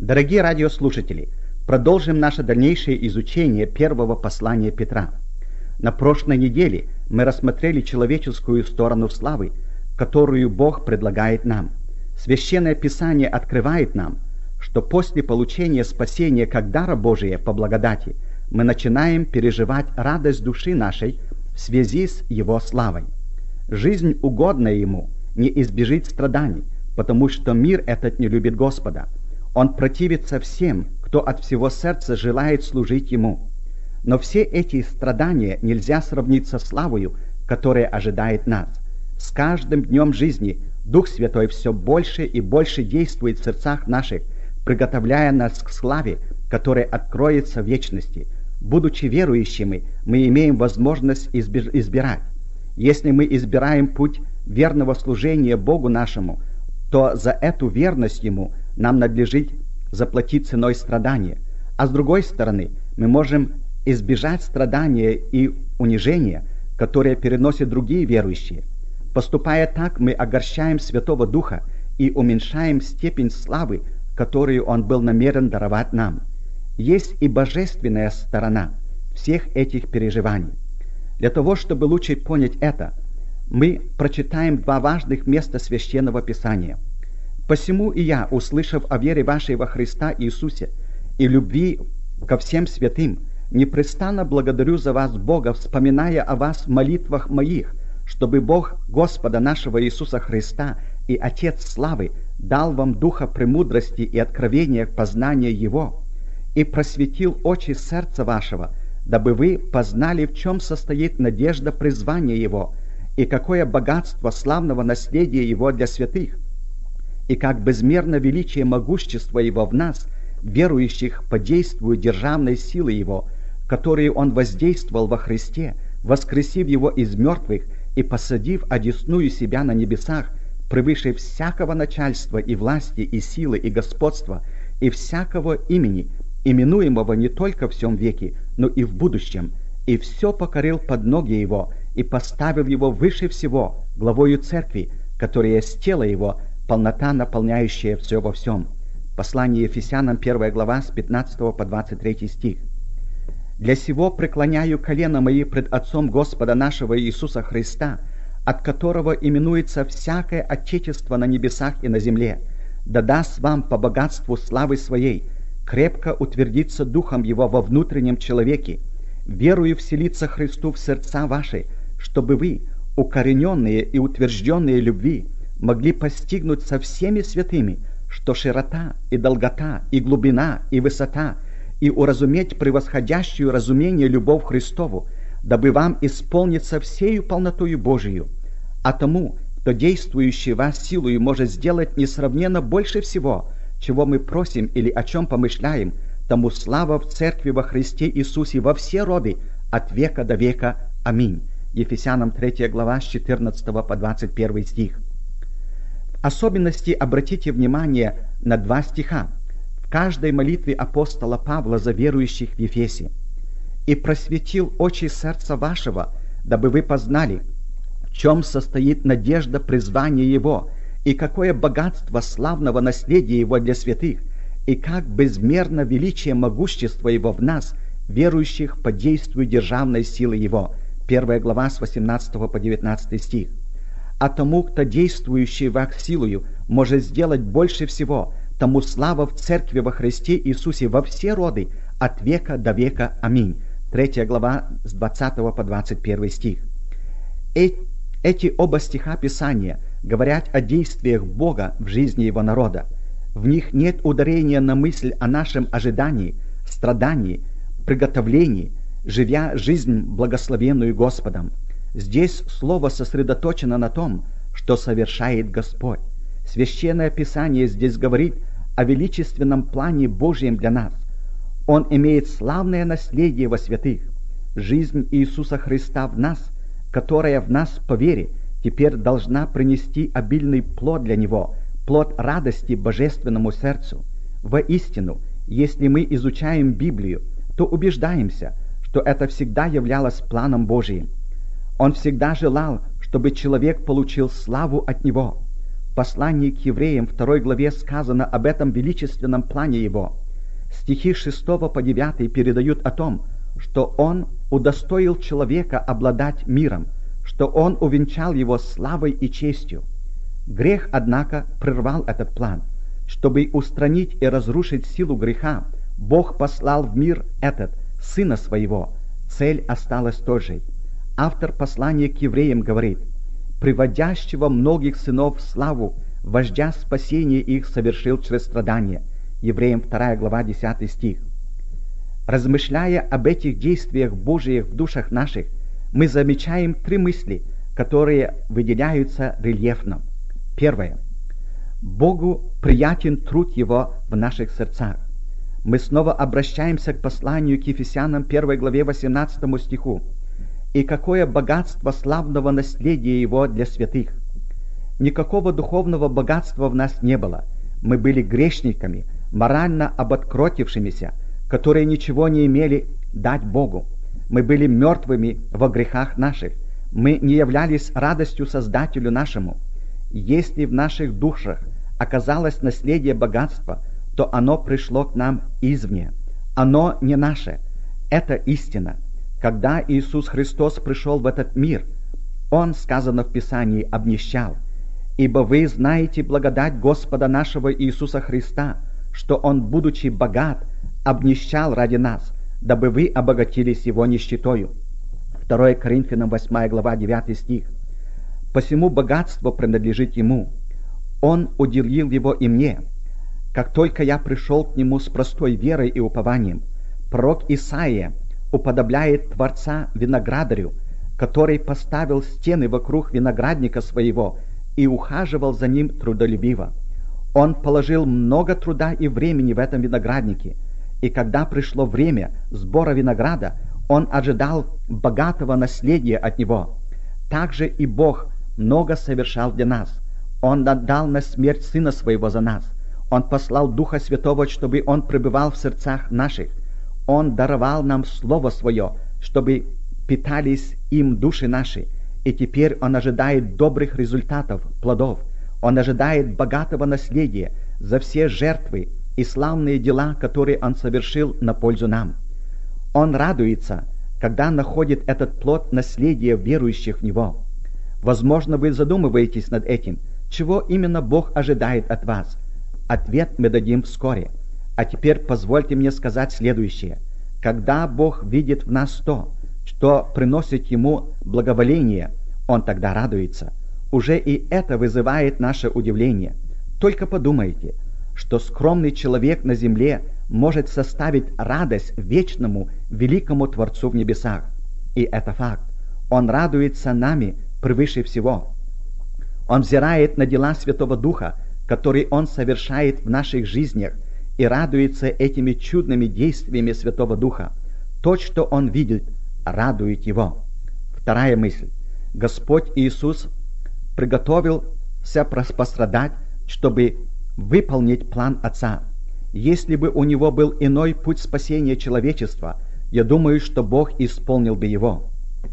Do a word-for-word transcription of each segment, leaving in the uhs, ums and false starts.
Дорогие радиослушатели, продолжим наше дальнейшее изучение первого послания Петра. На прошлой неделе мы рассмотрели человеческую сторону славы, которую Бог предлагает нам. Священное Писание открывает нам, что после получения спасения как дара Божия по благодати мы начинаем переживать радость души нашей в связи с Его славой. Жизнь, угодная Ему, не избежит страданий, потому что мир этот не любит Господа. Он противится всем, кто от всего сердца желает служить Ему. Но все эти страдания нельзя сравнить со славою, которая ожидает нас. С каждым днем жизни Дух Святой все больше и больше действует в сердцах наших, приготовляя нас к славе, которая откроется в вечности. Будучи верующими, мы имеем возможность избирать. Если мы избираем путь верного служения Богу нашему, то за эту верность Ему нам надлежит заплатить ценой страдания. А с другой стороны, мы можем избежать страдания и унижения, которые переносят другие верующие. Поступая так, мы огорчаем Святого Духа и уменьшаем степень славы, которую Он был намерен даровать нам. Есть и божественная сторона всех этих переживаний. Для того, чтобы лучше понять это, мы прочитаем два важных места Священного Писания. «Посему и я, услышав о вере вашей во Христа Иисусе и любви ко всем святым, непрестанно благодарю за вас Бога, вспоминая о вас в молитвах моих, чтобы Бог Господа нашего Иисуса Христа и Отец славы дал вам духа премудрости и откровения к познанию Его, и просветил очи сердца вашего, дабы вы познали, в чем состоит надежда призвания Его, и какое богатство славного наследия Его для святых, и как безмерно величие могущества Его в нас, верующих по действию державной силы Его, которую Он воздействовал во Христе, воскресив Его из мертвых и посадив одесную себя на небесах, превыше всякого начальства и власти, и силы, и господства, и всякого имени, именуемого не только в сем веке, но и в будущем, и все покорил под ноги Его, и поставил Его выше всего, главою Церкви, которая есть тело Его, полнота, наполняющая все во всем». Послание Ефесянам, первая глава, с пятнадцатого по двадцать третий стих. «Для сего преклоняю колено мои пред Отцом Господа нашего Иисуса Христа, от которого именуется всякое отечество на небесах и на земле, да даст вам по богатству славы Своей крепко утвердиться Духом Его во внутреннем человеке, верую вселиться Христу в сердца ваши, чтобы вы, укорененные и утвержденные любви, могли постигнуть со всеми святыми, что широта и долгота, и глубина, и высота, и уразуметь превосходящую разумение любовь Христову, дабы вам исполниться всею полнотою Божию. А тому, кто действующий вас силою может сделать несравненно больше всего, чего мы просим или о чем помышляем, тому слава в Церкви во Христе Иисусе во все роды, от века до века. Аминь». Ефесянам третья глава, с четырнадцатого по двадцать первый стих. В особенности обратите внимание на два стиха в каждой молитве апостола Павла за верующих в Ефесе. «И просветил очи сердца вашего, дабы вы познали, в чем состоит надежда призвания Его, и какое богатство славного наследия Его для святых, и как безмерно величие могущества Его в нас, верующих по действию державной силы Его». Первая глава, с восемнадцатого по девятнадцатый стих. «А тому, кто действующий вас силою, может сделать больше всего, тому слава в Церкви во Христе Иисусе во все роды, от века до века. Аминь». Третья глава, с двадцатого по двадцать первый стих. Э эти оба стиха Писания говорят о действиях Бога в жизни Его народа. В них нет ударения на мысль о нашем ожидании, страдании, приготовлении, живя жизнь благословенную Господом. Здесь слово сосредоточено на том, что совершает Господь. Священное Писание здесь говорит о величественном плане Божьем для нас. Он имеет славное наследие во святых, жизнь Иисуса Христа в нас, которая в нас по вере теперь должна принести обильный плод для Него, плод радости божественному сердцу. Воистину, если мы изучаем Библию, то убеждаемся, что это всегда являлось планом Божиим. Он всегда желал, чтобы человек получил славу от Него. В послании к евреям второй главе сказано об этом величественном плане Его. Стихи с шестого по девятый передают о том, что Он удостоил человека обладать миром, что Он увенчал его славой и честью. Грех, однако, прервал этот план. Чтобы устранить и разрушить силу греха, Бог послал в мир этот Сына Своего. Цель осталась той же. Автор послания к евреям говорит: «Приводящего многих сынов в славу, вождя спасения их совершил через страдания». Евреям вторая глава, десятый стих. Размышляя об этих действиях Божиих в душах наших, мы замечаем три мысли, которые выделяются рельефно. Первое. Богу приятен труд Его в наших сердцах. Мы снова обращаемся к посланию к Ефесянам первой главе восемнадцатому стиху. «И какое богатство славного наследия Его для святых!» Никакого духовного богатства в нас не было. Мы были грешниками, морально обанкротившимися, которые ничего не имели дать Богу. Мы были мертвыми во грехах наших. Мы не являлись радостью Создателю нашему. Если в наших душах оказалось наследие богатства, то оно пришло к нам извне. Оно не наше. Это истина. Когда Иисус Христос пришел в этот мир, Он, сказано в Писании, обнищал. «Ибо вы знаете благодать Господа нашего Иисуса Христа, что Он, будучи богат, обнищал ради нас, дабы вы обогатились Его нищетою». второе Коринфянам восьмая глава, девятый стих. «Посему богатство принадлежит Ему. Он уделил его и мне. Как только я пришел к Нему с простой верой и упованием, пророк Исаия уподобляет Творца виноградарю, который поставил стены вокруг виноградника своего и ухаживал за ним трудолюбиво. Он положил много труда и времени в этом винограднике, и когда пришло время сбора винограда, он ожидал богатого наследия от него. Также и Бог много совершал для нас. Он отдал на смерть Сына Своего за нас. Он послал Духа Святого, чтобы Он пребывал в сердцах наших. Он даровал нам Слово Свое, чтобы питались им души наши. И теперь Он ожидает добрых результатов, плодов. Он ожидает богатого наследия за все жертвы и славные дела, которые Он совершил на пользу нам. Он радуется, когда находит этот плод наследия верующих в Него. Возможно, вы задумываетесь над этим, чего именно Бог ожидает от вас. Ответ мы дадим вскоре. А теперь позвольте мне сказать следующее. Когда Бог видит в нас то, что приносит Ему благоволение, Он тогда радуется. Уже и это вызывает наше удивление. Только подумайте, что скромный человек на земле может составить радость вечному, великому Творцу в небесах. И это факт. Он радуется нами превыше всего. Он взирает на дела Святого Духа, которые Он совершает в наших жизнях, и радуется этими чудными действиями Святого Духа. То, что Он видит, радует Его. Вторая мысль. Господь Иисус приготовился пострадать, чтобы выполнить план Отца. Если бы у Него был иной путь спасения человечества, я думаю, что Бог исполнил бы его.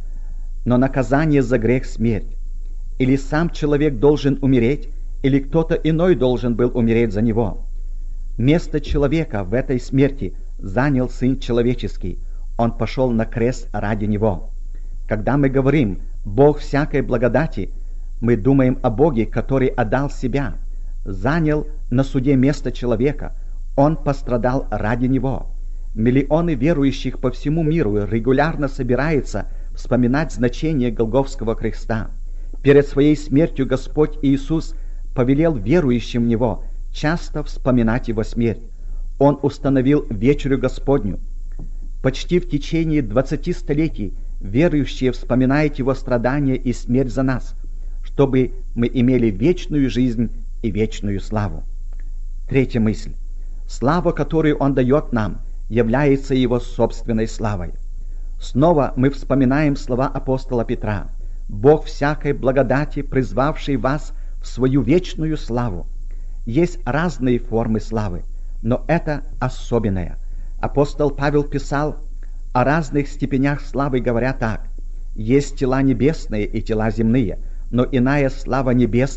Но наказание за грех — смерть. Или сам человек должен умереть, или кто-то иной должен был умереть за него. Место человека в этой смерти занял Сын Человеческий. Он пошел на крест ради него. Когда мы говорим «Бог всякой благодати», мы думаем о Боге, который отдал себя, занял на суде место человека. Он пострадал ради него. Миллионы верующих по всему миру регулярно собираются вспоминать значение Голгофского креста. Перед своей смертью Господь Иисус повелел верующим в Него часто вспоминать Его смерть. Он установил вечерю Господню. Почти в течение двадцати столетий верующие вспоминают Его страдания и смерть за нас, чтобы мы имели вечную жизнь и вечную славу. Третья мысль. Слава, которую Он дает нам, является Его собственной славой. Снова мы вспоминаем слова апостола Петра: «Бог всякой благодати, призвавший вас в свою вечную славу». Есть разные формы славы, но это особенная. Апостол Павел писал о разных степенях славы, говоря так: «Есть тела небесные и тела земные, но иная слава небесных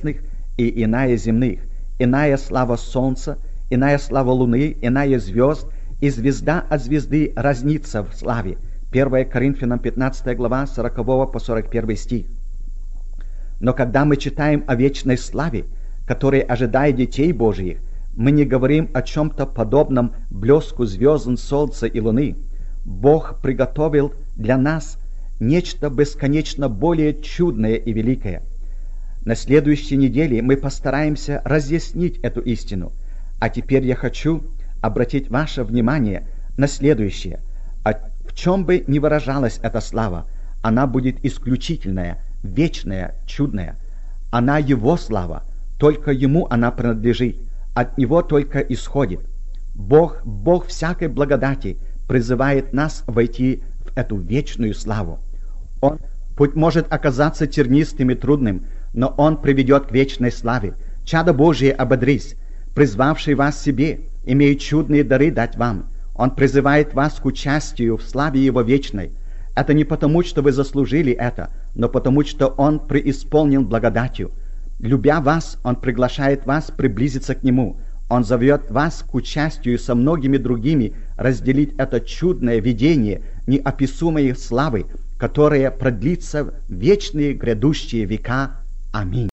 и иная земных, иная слава солнца, иная слава луны, иная звезд, и звезда от звезды разнится в славе. первое Коринфянам пятнадцатая глава, с сорокового по сорок первый стих. Но когда мы читаем о вечной славе, которая ожидает детей Божьих, мы не говорим о чем-то подобном блеску звезд, солнца и луны. Бог приготовил для нас нечто бесконечно более чудное и великое. На следующей неделе мы постараемся разъяснить эту истину. А теперь я хочу обратить ваше внимание на следующее. В чем бы ни выражалась эта слава, она будет исключительная, вечная, чудная. Она Его слава, только Ему она принадлежит, от Него только исходит. Бог, Бог всякой благодати, призывает нас войти в эту вечную славу. Он, путь может оказаться тернистым и трудным, но Он приведет к вечной славе. Чадо Божие, ободрись, призвавший вас себе, имеет чудные дары дать вам. Он призывает вас к участию в славе Его вечной. Это не потому, что вы заслужили это, но потому, что Он преисполнен благодатью. Любя вас, Он приглашает вас приблизиться к Нему. Он зовет вас к участию со многими другими разделить это чудное видение неописуемой славы, которое продлится в вечные грядущие века. Аминь.